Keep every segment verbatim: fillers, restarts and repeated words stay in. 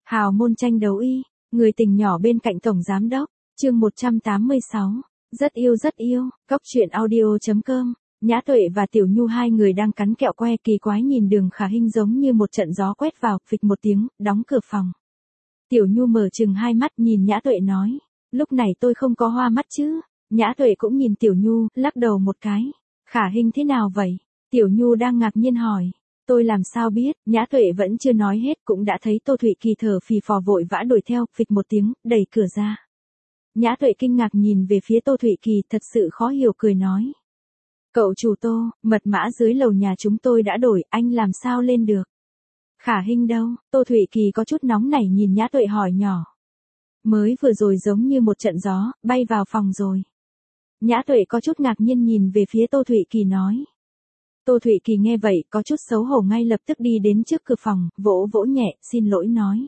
Hào môn tranh đấu y, người tình nhỏ bên cạnh tổng giám đốc, chương một trăm tám mươi sáu, rất yêu rất yêu, cốc truyện audio.com, Nhã Tuệ và Tiểu Nhu hai người đang cắn kẹo que kỳ quái nhìn Đường Khả Hinh giống như một trận gió quét vào, phịch một tiếng, đóng cửa phòng. Tiểu Nhu mở chừng hai mắt nhìn Nhã Tuệ nói, lúc này tôi không có hoa mắt chứ, Nhã Tuệ cũng nhìn Tiểu Nhu, lắc đầu một cái, Khả Hinh thế nào vậy? Tiểu Nhu đang ngạc nhiên hỏi. Tôi làm sao biết, Nhã Tuệ vẫn chưa nói hết cũng đã thấy Tô Thụy Kỳ thở phì phò vội vã đuổi theo, phịch một tiếng, đẩy cửa ra. Nhã Tuệ kinh ngạc nhìn về phía Tô Thụy Kỳ thật sự khó hiểu cười nói. Cậu chủ Tô, mật mã dưới lầu nhà chúng tôi đã đổi, anh làm sao lên được? Khả Hinh đâu? Tô Thụy Kỳ có chút nóng nảy nhìn Nhã Tuệ hỏi nhỏ. Mới vừa rồi giống như một trận gió, bay vào phòng rồi. Nhã Tuệ có chút ngạc nhiên nhìn về phía Tô Thụy Kỳ nói. Tô Thụy Kỳ nghe vậy, có chút xấu hổ ngay lập tức đi đến trước cửa phòng, vỗ vỗ nhẹ, xin lỗi nói.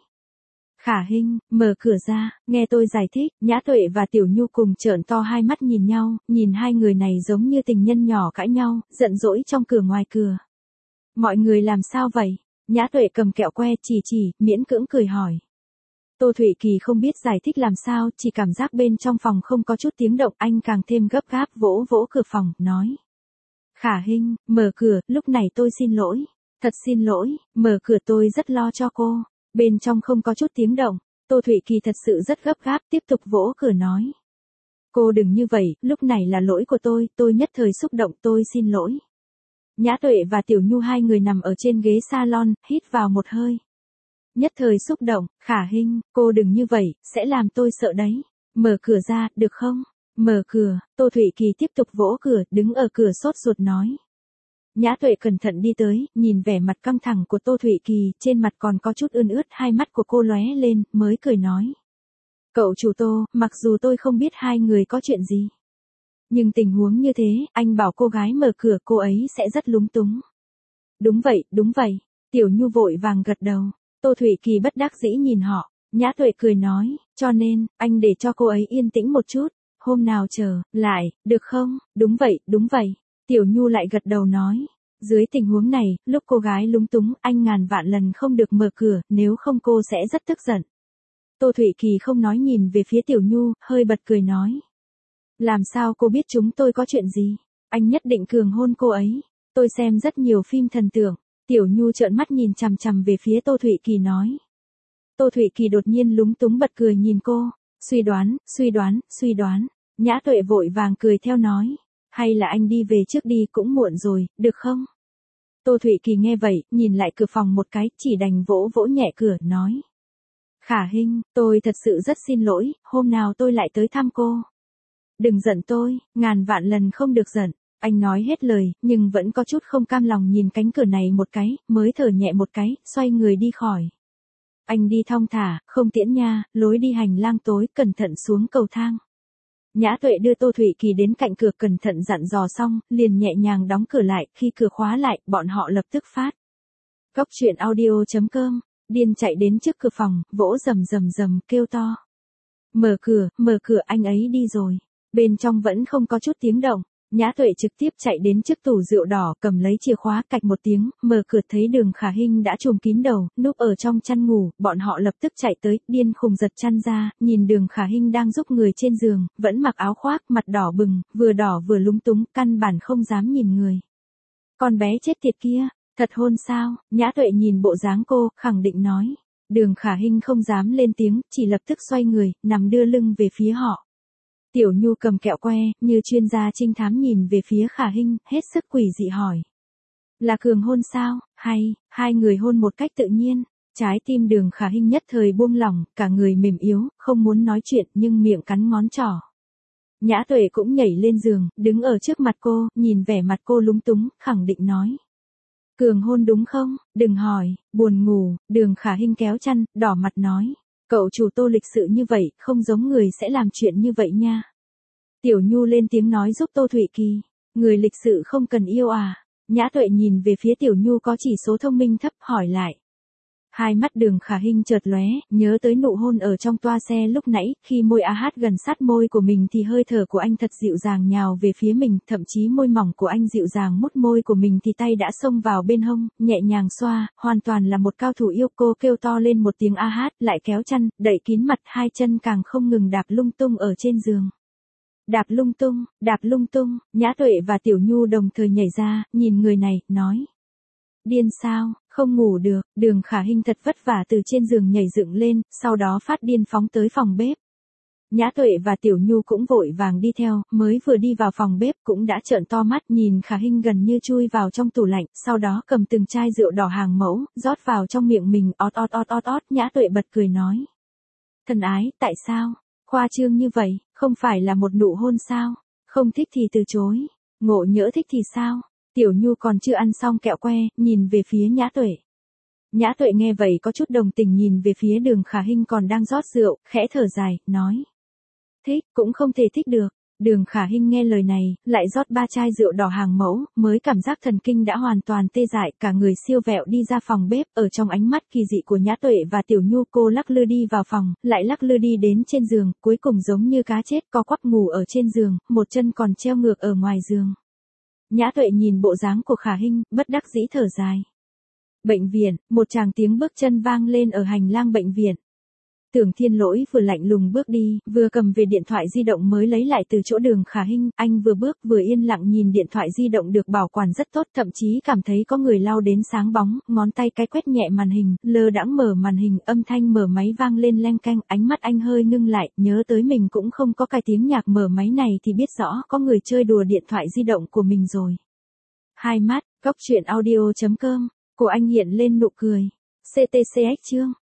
Khả Hinh, mở cửa ra, nghe tôi giải thích, Nhã Tuệ và Tiểu Nhu cùng trợn to hai mắt nhìn nhau, nhìn hai người này giống như tình nhân nhỏ cãi nhau, giận dỗi trong cửa ngoài cửa. Mọi người làm sao vậy? Nhã Tuệ cầm kẹo que chỉ chỉ, miễn cưỡng cười hỏi. Tô Thụy Kỳ không biết giải thích làm sao, chỉ cảm giác bên trong phòng không có chút tiếng động, anh càng thêm gấp gáp vỗ vỗ cửa phòng, nói. Khả Hinh, mở cửa, lúc này tôi xin lỗi. Thật xin lỗi, mở cửa tôi rất lo cho cô. Bên trong không có chút tiếng động, Tô Thụy Kỳ thật sự rất gấp gáp tiếp tục vỗ cửa nói. Cô đừng như vậy, lúc này là lỗi của tôi, tôi nhất thời xúc động tôi xin lỗi. Nhã Tuệ và Tiểu Nhu hai người nằm ở trên ghế salon, hít vào một hơi. Nhất thời xúc động, Khả Hinh, cô đừng như vậy, sẽ làm tôi sợ đấy. Mở cửa ra, được không? Mở cửa, Tô Thụy Kỳ tiếp tục vỗ cửa, đứng ở cửa sốt ruột nói. Nhã Tuệ cẩn thận đi tới, nhìn vẻ mặt căng thẳng của Tô Thụy Kỳ, trên mặt còn có chút ươn ướt, hai mắt của cô lóe lên, mới cười nói. Cậu chủ Tô, mặc dù tôi không biết hai người có chuyện gì. Nhưng tình huống như thế, anh bảo cô gái mở cửa cô ấy sẽ rất lúng túng. Đúng vậy, đúng vậy. Tiểu Nhu vội vàng gật đầu. Tô Thụy Kỳ bất đắc dĩ nhìn họ. Nhã Tuệ cười nói, cho nên, anh để cho cô ấy yên tĩnh một chút. Hôm nào chờ, lại, được không? Đúng vậy, đúng vậy. Tiểu Nhu lại gật đầu nói. Dưới tình huống này, lúc cô gái lúng túng, anh ngàn vạn lần không được mở cửa, nếu không cô sẽ rất tức giận. Tô Thụy Kỳ không nói nhìn về phía Tiểu Nhu, hơi bật cười nói. Làm sao cô biết chúng tôi có chuyện gì? Anh nhất định cường hôn cô ấy. Tôi xem rất nhiều phim thần tượng. Tiểu Nhu trợn mắt nhìn chằm chằm về phía Tô Thụy Kỳ nói. Tô Thụy Kỳ đột nhiên lúng túng bật cười nhìn cô. Suy đoán, suy đoán, suy đoán. Nhã Tuệ vội vàng cười theo nói. Hay là anh đi về trước đi cũng muộn rồi, được không? Tô Thụy Kỳ nghe vậy, nhìn lại cửa phòng một cái, chỉ đành vỗ vỗ nhẹ cửa, nói. Khả Hinh, tôi thật sự rất xin lỗi, hôm nào tôi lại tới thăm cô. Đừng giận tôi, ngàn vạn lần không được giận. Anh nói hết lời, nhưng vẫn có chút không cam lòng nhìn cánh cửa này một cái, mới thở nhẹ một cái, xoay người đi khỏi. Anh đi thong thả, không tiễn nha, lối đi hành lang tối, cẩn thận xuống cầu thang. Nhã Tuệ đưa Tô Thụy Kỳ đến cạnh cửa cẩn thận dặn dò xong, liền nhẹ nhàng đóng cửa lại, khi cửa khóa lại, bọn họ lập tức phát. Cốc truyện audio.com, điên chạy đến trước cửa phòng, vỗ rầm rầm rầm, kêu to. Mở cửa, mở cửa anh ấy đi rồi. Bên trong vẫn không có chút tiếng động. Nhã Tuệ trực tiếp chạy đến trước tủ rượu đỏ, cầm lấy chìa khóa, cạch một tiếng, mở cửa thấy Đường Khả Hinh đã trùm kín đầu, núp ở trong chăn ngủ, bọn họ lập tức chạy tới, điên khùng giật chăn ra, nhìn Đường Khả Hinh đang giúp người trên giường, vẫn mặc áo khoác, mặt đỏ bừng, vừa đỏ vừa lúng túng, căn bản không dám nhìn người. Con bé chết tiệt kia, thật hôn sao? Nhã Tuệ nhìn bộ dáng cô, khẳng định nói. Đường Khả Hinh không dám lên tiếng, chỉ lập tức xoay người, nằm đưa lưng về phía họ. Tiểu Nhu cầm kẹo que, như chuyên gia trinh thám nhìn về phía Khả Hinh, hết sức quỷ dị hỏi. Là cường hôn sao, hay, hai người hôn một cách tự nhiên? Trái tim Đường Khả Hinh nhất thời buông lỏng, cả người mềm yếu, không muốn nói chuyện nhưng miệng cắn ngón trỏ. Nhã Tuệ cũng nhảy lên giường, đứng ở trước mặt cô, nhìn vẻ mặt cô lúng túng, khẳng định nói. Cường hôn đúng không? Đừng hỏi, buồn ngủ, Đường Khả Hinh kéo chăn, đỏ mặt nói. Cậu chủ Tô lịch sự như vậy, không giống người sẽ làm chuyện như vậy nha. Tiểu Nhu lên tiếng nói giúp Tô Thụy Kỳ. Người lịch sự không cần yêu à? Nhã Tuệ nhìn về phía Tiểu Nhu có chỉ số thông minh thấp, hỏi lại. Hai mắt Đường Khả Hinh chợt lóe, nhớ tới nụ hôn ở trong toa xe lúc nãy, khi môi A Hát gần sát môi của mình thì hơi thở của anh thật dịu dàng nhào về phía mình, thậm chí môi mỏng của anh dịu dàng mút môi của mình thì tay đã xông vào bên hông, nhẹ nhàng xoa, hoàn toàn là một cao thủ yêu. Cô kêu to lên một tiếng A Hát, lại kéo chăn, đậy kín mặt, hai chân càng không ngừng đạp lung tung ở trên giường. Đạp lung tung, đạp lung tung, Nhã Tuệ và Tiểu Nhu đồng thời nhảy ra, nhìn người này, nói. Điên sao, không ngủ được. Đường Khả Hinh thật vất vả từ trên giường nhảy dựng lên, sau đó phát điên phóng tới phòng bếp. Nhã Tuệ và Tiểu Nhu cũng vội vàng đi theo, mới vừa đi vào phòng bếp cũng đã trợn to mắt nhìn Khả Hinh gần như chui vào trong tủ lạnh, sau đó cầm từng chai rượu đỏ hàng mẫu, rót vào trong miệng mình, ót ót ót ót ót. Nhã Tuệ bật cười nói. Thân ái, tại sao? Khoa trương như vậy, không phải là một nụ hôn sao? Không thích thì từ chối. Ngộ nhỡ thích thì sao? Tiểu Nhu còn chưa ăn xong kẹo que, nhìn về phía Nhã Tuệ. Nhã Tuệ nghe vậy có chút đồng tình nhìn về phía Đường Khả Hinh còn đang rót rượu, khẽ thở dài, nói. Thích, cũng không thể thích được. Đường Khả Hinh nghe lời này, lại rót ba chai rượu đỏ hàng mẫu, mới cảm giác thần kinh đã hoàn toàn tê dại, cả người siêu vẹo đi ra phòng bếp, ở trong ánh mắt kỳ dị của Nhã Tuệ và Tiểu Nhu cô lắc lư đi vào phòng, lại lắc lư đi đến trên giường, cuối cùng giống như cá chết co quắp ngủ ở trên giường, một chân còn treo ngược ở ngoài giường. Nhã Tuệ nhìn bộ dáng của Khả Hinh, bất đắc dĩ thở dài. Bệnh viện, một tràng tiếng bước chân vang lên ở hành lang bệnh viện. Tưởng Thiên Lỗi vừa lạnh lùng bước đi, vừa cầm về điện thoại di động mới lấy lại từ chỗ Đường Khả Hinh, anh vừa bước vừa yên lặng nhìn điện thoại di động được bảo quản rất tốt, thậm chí cảm thấy có người lau đến sáng bóng, ngón tay cái quét nhẹ màn hình, lơ đãng mở màn hình, âm thanh mở máy vang lên leng keng, ánh mắt anh hơi ngưng lại, nhớ tới mình cũng không có cái tiếng nhạc mở máy này thì biết rõ có người chơi đùa điện thoại di động của mình rồi. Hai mắt, góc truyện audio chấm com, của anh hiện lên nụ cười. xê tê xê ích chương